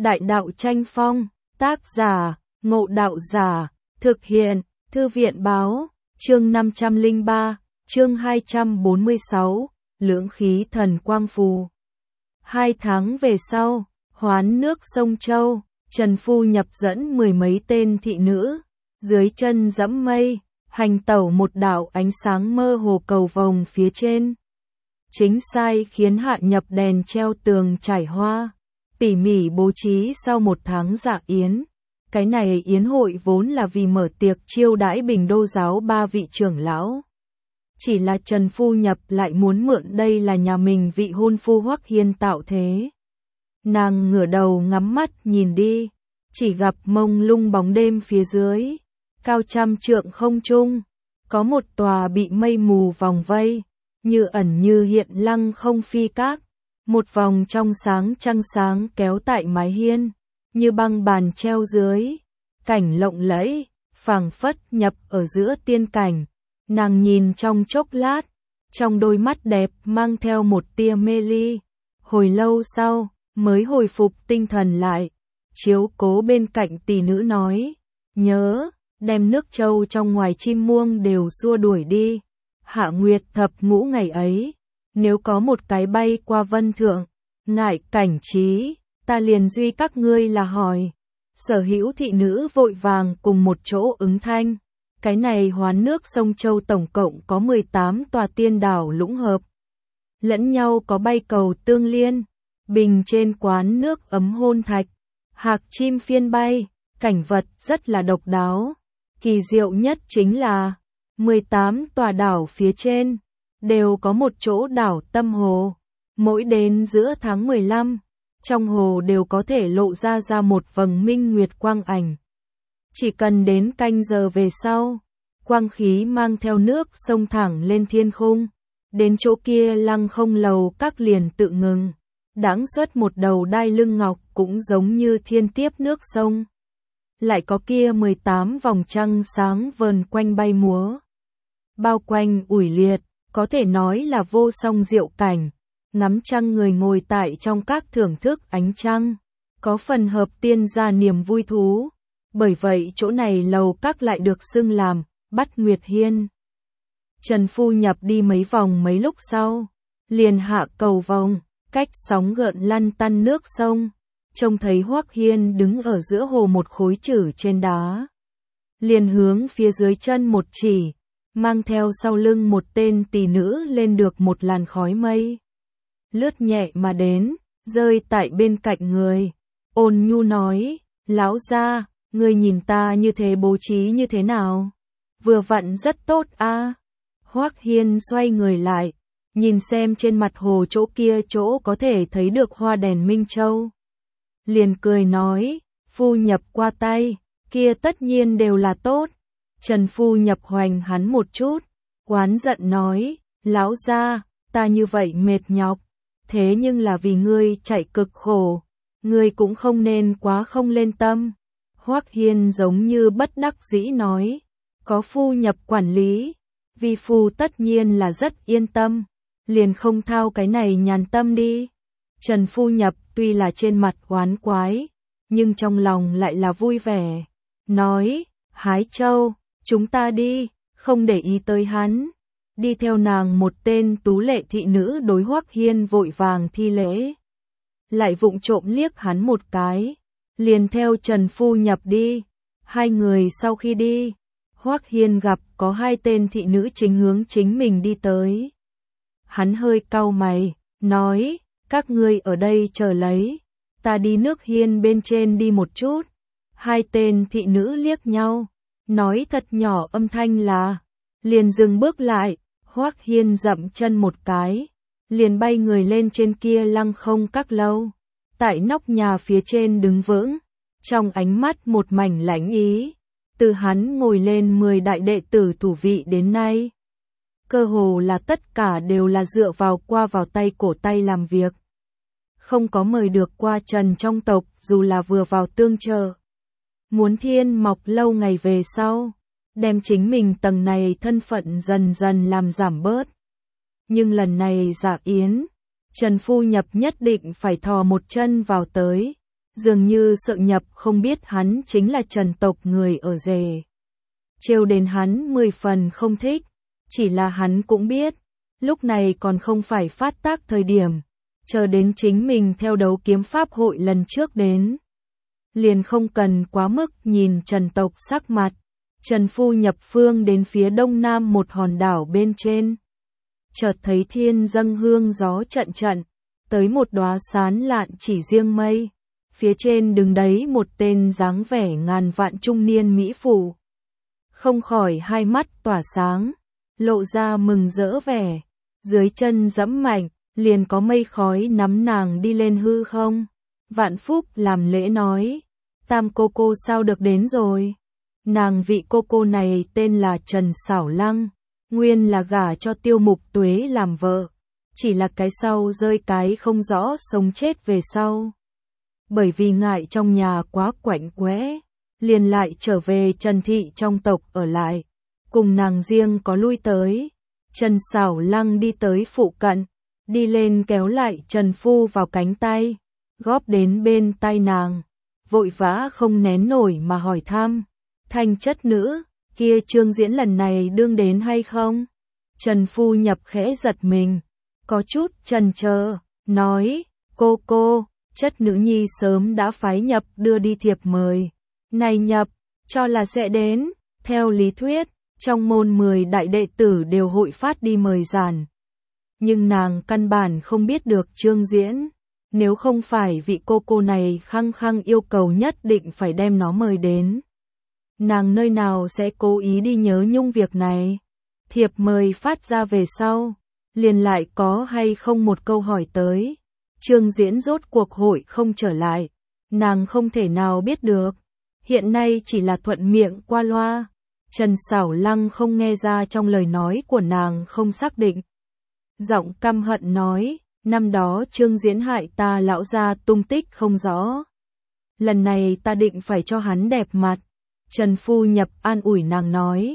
Đại đạo tranh phong, tác giả, Ngộ Đạo Giả, thực hiện, Thư viện báo, chương 503, chương 246, lưỡng khí thần quang phù. 2 tháng về sau, hoán nước sông Châu, Trần Phu Nhập dẫn 10 mấy tên thị nữ, dưới chân dẫm mây, hành tẩu một đạo ánh sáng mơ hồ cầu vồng phía trên. Chính sai khiến Hạ Nhập đèn treo tường trải hoa, tỉ mỉ bố trí sau 1 tháng dạ yến. Cái này yến hội vốn là vì mở tiệc chiêu đãi Bình Đô giáo 3 vị trưởng lão. Chỉ là Trần Phu Nhập lại muốn mượn đây là nhà mình vị hôn phu Hoắc Hiên tạo thế. Nàng ngửa đầu ngắm mắt nhìn đi, chỉ gặp mông lung bóng đêm phía dưới, cao trăm trượng không trung, có một tòa bị mây mù vòng vây, như ẩn như hiện lăng không phi các, một vòng trong sáng trăng sáng kéo tại mái hiên, như băng bàn treo dưới, cảnh lộng lẫy, phảng phất nhập ở giữa tiên cảnh. Nàng nhìn trong chốc lát, trong đôi mắt đẹp mang theo một tia mê ly, hồi lâu sau mới hồi phục tinh thần lại, chiếu cố bên cạnh tỷ nữ nói, nhớ, đem nước châu trong ngoài chim muông đều xua đuổi đi. Hạ Nguyệt thập ngũ ngày ấy, nếu có một cái bay qua vân thượng, ngại cảnh trí, ta liền duy các ngươi là hỏi. Sở hữu thị nữ vội vàng cùng một chỗ ứng thanh. Cái này hoán nước sông Châu tổng cộng có 18 tòa tiên đảo lũng hợp. Lẫn nhau có bay cầu tương liên, bình trên quán nước ấm hôn thạch, hạc chim phiên bay, cảnh vật rất là độc đáo. Kỳ diệu nhất chính là 18 tòa đảo phía trên đều có một chỗ đảo tâm hồ. Mỗi đến giữa tháng 15, trong hồ đều có thể lộ ra một vầng minh nguyệt quang ảnh. Chỉ cần đến canh giờ về sau, quang khí mang theo nước sông thẳng lên thiên khung, đến chỗ kia lăng không lầu các liền tự ngừng, đãng xuất một đầu đai lưng ngọc cũng giống như thiên tiếp nước sông. Lại có kia 18 vòng trăng sáng vờn quanh bay múa, bao quanh ủi liệt, có thể nói là vô song diệu cảnh. Ngắm trăng người ngồi tại trong các thưởng thức ánh trăng, có phần hợp tiên gia niềm vui thú. Bởi vậy chỗ này lầu các lại được xưng làm Bát Nguyệt Hiên. Trần Phu Nhập đi mấy vòng mấy lúc sau, liền hạ cầu vòng, cách sóng gợn lăn tăn nước sông, trông thấy Hoắc Hiên đứng ở giữa hồ một khối chử trên đá. Liền hướng phía dưới chân một chỉ, mang theo sau lưng một tên tỷ nữ lên được một làn khói mây. Lướt nhẹ mà đến, rơi tại bên cạnh người, ôn nhu nói, lão gia, ngươi nhìn ta như thế bố trí như thế nào? Vừa vặn rất tốt a. Hoắc Hiên xoay người lại, nhìn xem trên mặt hồ chỗ kia chỗ có thể thấy được hoa đèn Minh Châu. Liền cười nói, Phu Nhập qua tay, kia tất nhiên đều là tốt. Trần Phu Nhập hoành hắn một chút, oán giận nói, lão gia, ta như vậy mệt nhọc, thế nhưng là vì ngươi chạy cực khổ, ngươi cũng không nên quá không lên tâm. Hoắc Hiên giống như bất đắc dĩ nói, có Phu Nhập quản lý, vi phu tất nhiên là rất yên tâm, liền không thao cái này nhàn tâm đi. Trần Phu Nhập tuy là trên mặt oán quái, nhưng trong lòng lại là vui vẻ, nói, Hái Châu, chúng ta đi, không để ý tới hắn. Đi theo nàng một tên tú lệ thị nữ đối Hoắc Hiên vội vàng thi lễ, lại vụng trộm liếc hắn một cái, liền theo Trần Phu Nhập đi. 2 người sau khi đi, Hoắc Hiên gặp có 2 tên thị nữ chính hướng chính mình đi tới. Hắn hơi cau mày, nói, các ngươi ở đây chờ lấy, ta đi nước hiên bên trên đi một chút. 2 tên thị nữ liếc nhau, nói thật nhỏ âm thanh là, liền dừng bước lại. Hoắc Hiên dậm chân một cái, liền bay người lên trên kia lăng không các lâu, tại nóc nhà phía trên đứng vững, trong ánh mắt một mảnh lãnh ý. Từ hắn ngồi lên 10 đại đệ tử thủ vị đến nay, cơ hồ là tất cả đều là dựa vào qua vào tay cổ tay làm việc, không có mời được qua Trần trong tộc dù là vừa vào tương trợ. Muốn thiên mọc lâu ngày về sau, đem chính mình tầng này thân phận dần dần làm giảm bớt. Nhưng lần này dạ yến, Trần Phu Nhập nhất định phải thò một chân vào tới, dường như sợ nhập không biết hắn chính là Trần tộc người ở Dề. Trêu đến hắn 10 phần không thích, chỉ là hắn cũng biết, lúc này còn không phải phát tác thời điểm, chờ đến chính mình theo đấu kiếm pháp hội lần trước đến. Liền không cần quá mức nhìn Trần tộc sắc mặt. Trần Phu nhập phương đến phía đông nam một hòn đảo bên trên. Chợt thấy thiên dâng hương gió trận trận, tới một đóa sán lạn chỉ riêng mây. Phía trên đứng đấy một tên dáng vẻ ngàn vạn trung niên mỹ phụ. Không khỏi hai mắt tỏa sáng, lộ ra mừng rỡ vẻ. Dưới chân dẫm mạnh, liền có mây khói nắm nàng đi lên hư không. Vạn Phúc làm lễ nói, Tam cô sao được đến rồi. Nàng vị cô này tên là Trần Sảo Lăng, nguyên là gả cho Tiêu Mục Tuế làm vợ, chỉ là cái sau rơi cái không rõ sống chết về sau. Bởi vì ngại trong nhà quá quạnh quẽ, liền lại trở về Trần thị trong tộc ở lại, cùng nàng riêng có lui tới. Trần Sảo Lăng đi tới phụ cận, đi lên kéo lại Trần Phu vào cánh tay, góp đến bên tai nàng, vội vã không nén nổi mà hỏi thăm. Thanh chất nữ, kia Trương Diễn lần này đương đến hay không? Trần Phu nhập khẽ giật mình, có chút chần chờ, nói, cô, chất nữ nhi sớm đã phái Nhập đưa đi thiệp mời. Này Nhập, cho là sẽ đến, theo lý thuyết, trong môn 10 đại đệ tử đều hội phát đi mời giản. Nhưng nàng căn bản không biết được Trương Diễn, nếu không phải vị cô này khăng khăng yêu cầu nhất định phải đem nó mời đến. Nàng nơi nào sẽ cố ý đi nhớ nhung việc này. Thiệp mời phát ra về sau, liền lại có hay không một câu hỏi tới. Trương Diễn rốt cuộc hội không trở lại, nàng không thể nào biết được. Hiện nay chỉ là thuận miệng qua loa. Trần Sảo Lăng không nghe ra trong lời nói của nàng không xác định. Giọng căm hận nói, năm đó Trương Diễn hại ta lão gia tung tích không rõ. Lần này ta định phải cho hắn đẹp mặt. Trần Phu nhập an ủi nàng nói,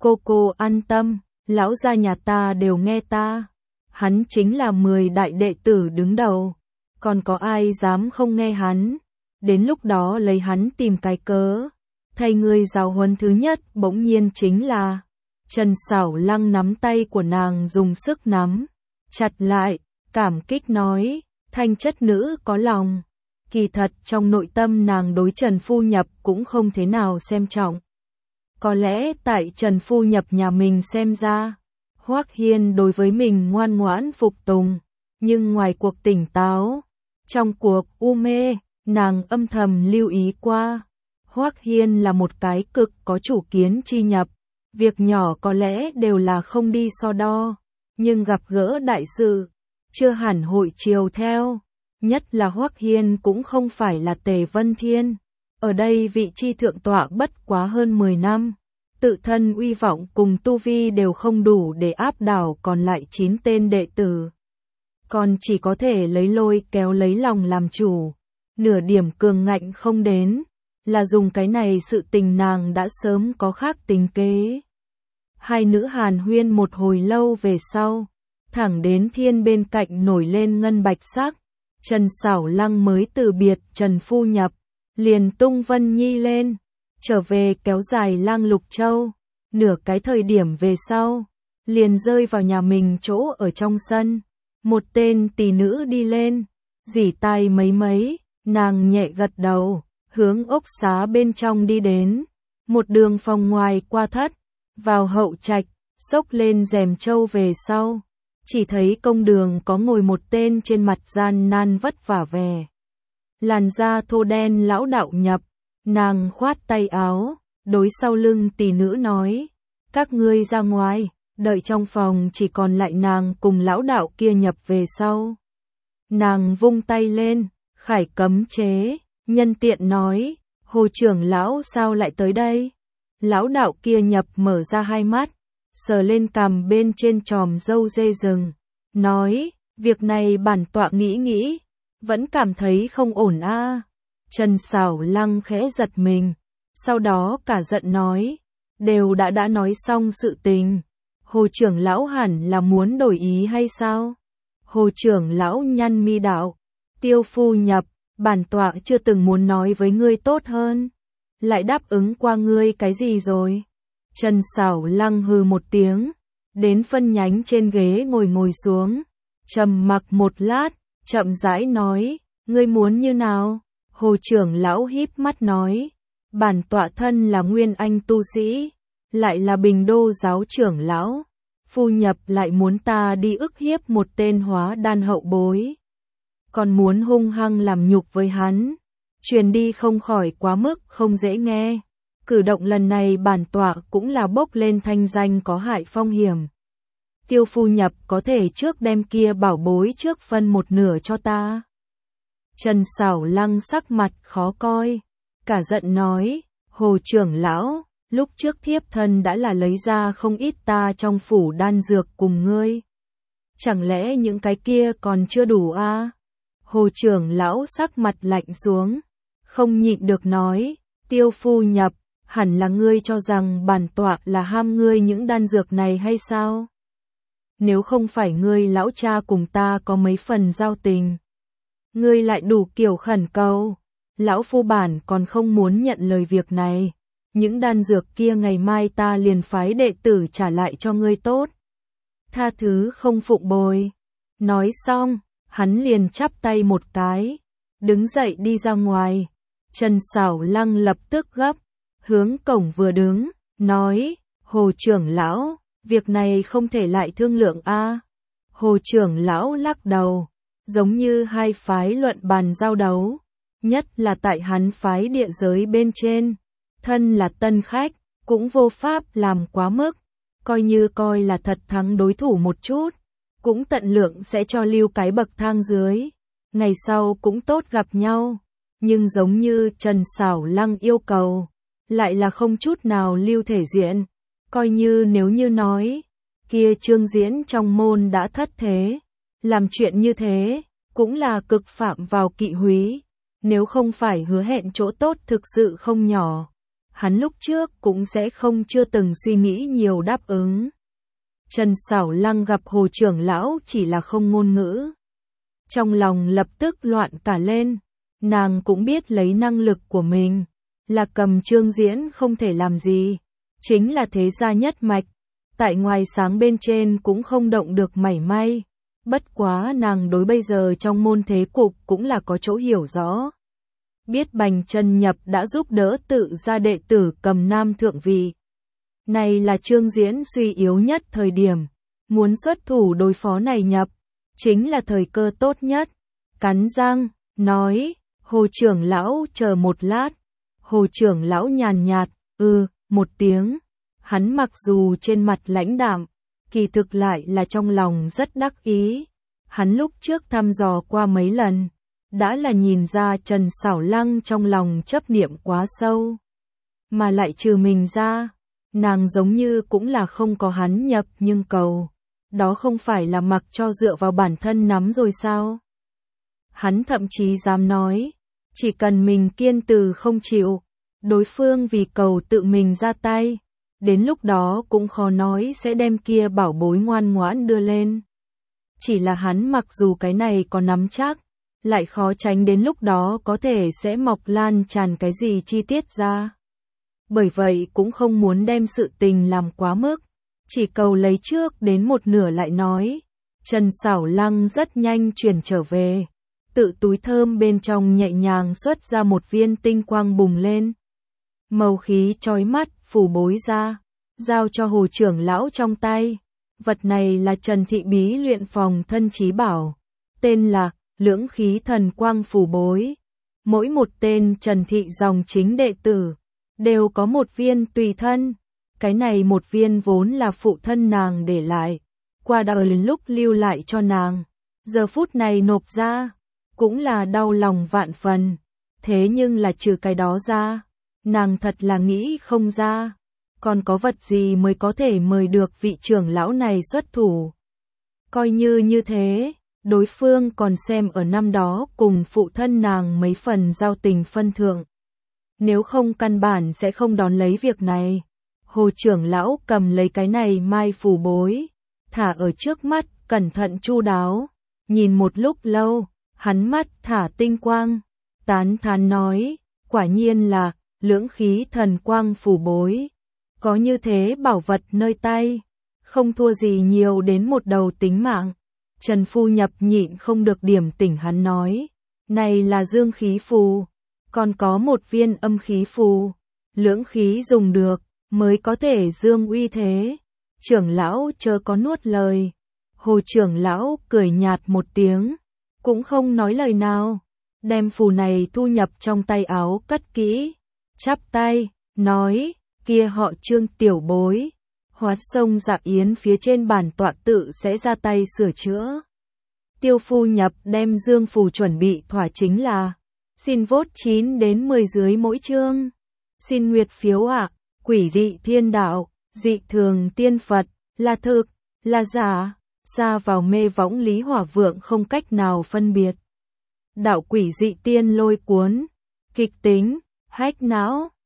cô an tâm, lão gia nhà ta đều nghe ta. Hắn chính là 10 đại đệ tử đứng đầu, còn có ai dám không nghe hắn. Đến lúc đó lấy hắn tìm cái cớ. Thầy người giáo huấn thứ nhất bỗng nhiên chính là Trần Sảo Lăng nắm tay của nàng dùng sức nắm chặt lại, cảm kích nói, Thanh chất nữ có lòng. Kỳ thật trong nội tâm nàng đối Trần Phu Nhập cũng không thế nào xem trọng. Có lẽ tại Trần Phu Nhập nhà mình xem ra, Hoắc Hiên đối với mình ngoan ngoãn phục tùng, nhưng ngoài cuộc tỉnh táo, trong cuộc u mê, nàng âm thầm lưu ý qua. Hoắc Hiên là một cái cực có chủ kiến chi nhập, việc nhỏ có lẽ đều là không đi so đo, nhưng gặp gỡ đại sự, chưa hẳn hội chiều theo. Nhất là Hoắc Hiên cũng không phải là Tề Vân Thiên, ở đây vị chi thượng tọa bất quá hơn 10 năm, tự thân uy vọng cùng tu vi đều không đủ để áp đảo còn lại 9 tên đệ tử. Còn chỉ có thể lấy lôi kéo lấy lòng làm chủ, nửa điểm cường ngạnh không đến, là dùng cái này sự tình nàng đã sớm có khác tính kế. Hai nữ hàn huyên một hồi lâu về sau, thẳng đến thiên bên cạnh nổi lên ngân bạch sắc. Trần Sảo Lăng mới từ biệt Trần Phu Nhập, liền tung Vân Nhi lên, trở về kéo dài Lang Lục Châu. Nửa cái thời điểm về sau, liền rơi vào nhà mình chỗ ở trong sân. Một tên tỷ nữ đi lên, rỉ tai mấy, nàng nhẹ gật đầu, hướng ốc xá bên trong đi đến. Một đường phòng ngoài qua thất, vào hậu trạch, xốc lên rèm châu về sau. Chỉ thấy công đường có ngồi một tên trên mặt gian nan vất vả vẻ. Làn da thô đen lão đạo Nhập, nàng khoát tay áo, đối sau lưng tỷ nữ nói, các ngươi ra ngoài, đợi trong phòng chỉ còn lại nàng cùng lão đạo kia Nhập về sau. Nàng vung tay lên, khải cấm chế, nhân tiện nói, Hồ trưởng lão sao lại tới đây? Lão đạo kia Nhập mở ra hai mắt, sờ lên cằm bên trên chòm râu dê rừng, nói, việc này bản tọa nghĩ, vẫn cảm thấy không ổn a. Trần Sảo Lăng khẽ giật mình, sau đó cả giận nói, đều đã nói xong sự tình, Hồ trưởng lão hẳn là muốn đổi ý hay sao? Hồ trưởng lão nhăn mi đạo, Tiêu Phu Nhập, bản tọa chưa từng muốn nói với ngươi tốt hơn. Lại đáp ứng qua ngươi cái gì rồi? Trần Sảo Lăng hừ một tiếng, đến phân nhánh trên ghế ngồi xuống, trầm mặc một lát, chậm rãi nói, ngươi muốn như nào? Hồ trưởng lão híp mắt nói, bản tọa thân là nguyên anh tu sĩ, lại là Bình Đô giáo trưởng lão, phu nhập lại muốn ta đi ức hiếp một tên hóa đan hậu bối, còn muốn hung hăng làm nhục với hắn, truyền đi không khỏi quá mức không dễ nghe. Cử động lần này bản tọa cũng là bốc lên thanh danh có hại phong hiểm. Tiêu phu nhập có thể trước đem kia bảo bối trước phân một nửa cho ta. Trần Sảo Lăng sắc mặt khó coi, cả giận nói, Hồ trưởng lão, lúc trước thiếp thân đã là lấy ra không ít ta trong phủ đan dược cùng ngươi. Chẳng lẽ những cái kia còn chưa đủ à? Hồ trưởng lão sắc mặt lạnh xuống, không nhịn được nói, Tiêu phu nhập, hẳn là ngươi cho rằng bản tọa là ham ngươi những đan dược này hay sao? Nếu không phải ngươi lão cha cùng ta có mấy phần giao tình, ngươi lại đủ kiểu khẩn cầu, lão phu bản còn không muốn nhận lời việc này. Những đan dược kia ngày mai ta liền phái đệ tử trả lại cho ngươi tốt. Tha thứ không phụng bồi. Nói xong, hắn liền chắp tay một cái, đứng dậy đi ra ngoài. Trần Sảo Lăng lập tức gấp, hướng cổng vừa đứng, nói, Hồ trưởng lão, việc này không thể lại thương lượng a. Hồ trưởng lão lắc đầu, giống như hai phái luận bàn giao đấu, nhất là tại hắn phái địa giới bên trên. Thân là tân khách, cũng vô pháp làm quá mức, coi là thật thắng đối thủ một chút, cũng tận lượng sẽ cho lưu cái bậc thang dưới, ngày sau cũng tốt gặp nhau, nhưng giống như Trần Sảo Lăng yêu cầu, lại là không chút nào lưu thể diện, coi như nếu như nói, kia Trương Diễn trong môn đã thất thế, làm chuyện như thế, cũng là cực phạm vào kỵ húy, nếu không phải hứa hẹn chỗ tốt thực sự không nhỏ. Hắn lúc trước cũng sẽ không chưa từng suy nghĩ nhiều đáp ứng. Trần Sảo Lăng gặp Hồ trưởng lão chỉ là không ngôn ngữ. Trong lòng lập tức loạn cả lên, nàng cũng biết lấy năng lực của mình, là cầm Trương Diễn không thể làm gì, chính là thế gia nhất mạch, tại ngoài sáng bên trên cũng không động được mảy may. Bất quá nàng đối bây giờ trong môn thế cục cũng là có chỗ hiểu rõ. Biết Bành Trần Nhập đã giúp đỡ tự gia đệ tử cầm nam thượng vị. Này là Trương Diễn suy yếu nhất thời điểm, muốn xuất thủ đối phó này Nhập, chính là thời cơ tốt nhất. Cắn răng, nói, Hồ trưởng lão chờ một lát. Hồ trưởng lão nhàn nhạt, một tiếng. Hắn mặc dù trên mặt lãnh đạm, kỳ thực lại là trong lòng rất đắc ý. Hắn lúc trước thăm dò qua mấy lần, đã là nhìn ra Trần Sảo Lăng trong lòng chấp niệm quá sâu. Mà lại trừ mình ra, nàng giống như cũng là không có hắn nhập nhưng cầu. Đó không phải là mặc cho dựa vào bản thân nắm rồi sao? Hắn thậm chí dám nói, chỉ cần mình kiên từ không chịu, đối phương vì cầu tự mình ra tay, đến lúc đó cũng khó nói sẽ đem kia bảo bối ngoan ngoãn đưa lên. Chỉ là hắn mặc dù cái này có nắm chắc, lại khó tránh đến lúc đó có thể sẽ mọc lan tràn cái gì chi tiết ra. Bởi vậy cũng không muốn đem sự tình làm quá mức, chỉ cầu lấy trước đến một nửa lại nói. Trần Sảo Lăng rất nhanh chuyển trở về, tự túi thơm bên trong nhẹ nhàng xuất ra một viên tinh quang bùng lên. Màu khí chói mắt phủ bối ra, giao cho Hồ trưởng lão trong tay. Vật này là Trần Thị bí luyện phòng thân chí bảo, tên là Lưỡng khí thần quang phủ bối. Mỗi một tên Trần Thị dòng chính đệ tử đều có một viên tùy thân. Cái này một viên vốn là phụ thân nàng để lại, qua đời lúc lưu lại cho nàng. Giờ phút này nộp ra, cũng là đau lòng vạn phần. Thế nhưng là trừ cái đó ra, nàng thật là nghĩ không ra. Còn có vật gì mới có thể mời được vị trưởng lão này xuất thủ. Coi như thế, đối phương còn xem ở năm đó cùng phụ thân nàng mấy phần giao tình phân thượng. Nếu không căn bản sẽ không đón lấy việc này. Hồ trưởng lão cầm lấy cái này mai phù bối, thả ở trước mắt, cẩn thận chu đáo, nhìn một lúc lâu, hắn mắt thả tinh quang, tán thán nói, quả nhiên là, lưỡng khí thần quang phủ bối. Có như thế bảo vật nơi tay, không thua gì nhiều đến một đầu tính mạng. Trần Phu Nhập nhịn không được điểm tỉnh hắn nói, này là dương khí phù, còn có một viên âm khí phù, lưỡng khí dùng được, mới có thể dương uy thế. Trưởng lão chớ có nuốt lời. Hồ trưởng lão cười nhạt một tiếng, cũng không nói lời nào, đem phù này thu nhập trong tay áo cất kỹ, chắp tay, nói, kia họ Trương tiểu bối, Hoát Sông Dạ Yến phía trên bản tọa tự sẽ ra tay sửa chữa. Tiêu Phu Nhập đem dương phù chuẩn bị thỏa chính là, xin vote 9 đến 10 dưới mỗi chương. Xin nguyệt phiếu ạ, quỷ dị thiên đạo, dị thường tiên Phật, là thực, là giả, xa vào mê võng Lý Hỏa Vượng không cách nào phân biệt. Đạo quỷ dị tiên lôi cuốn, kịch tính, hách não.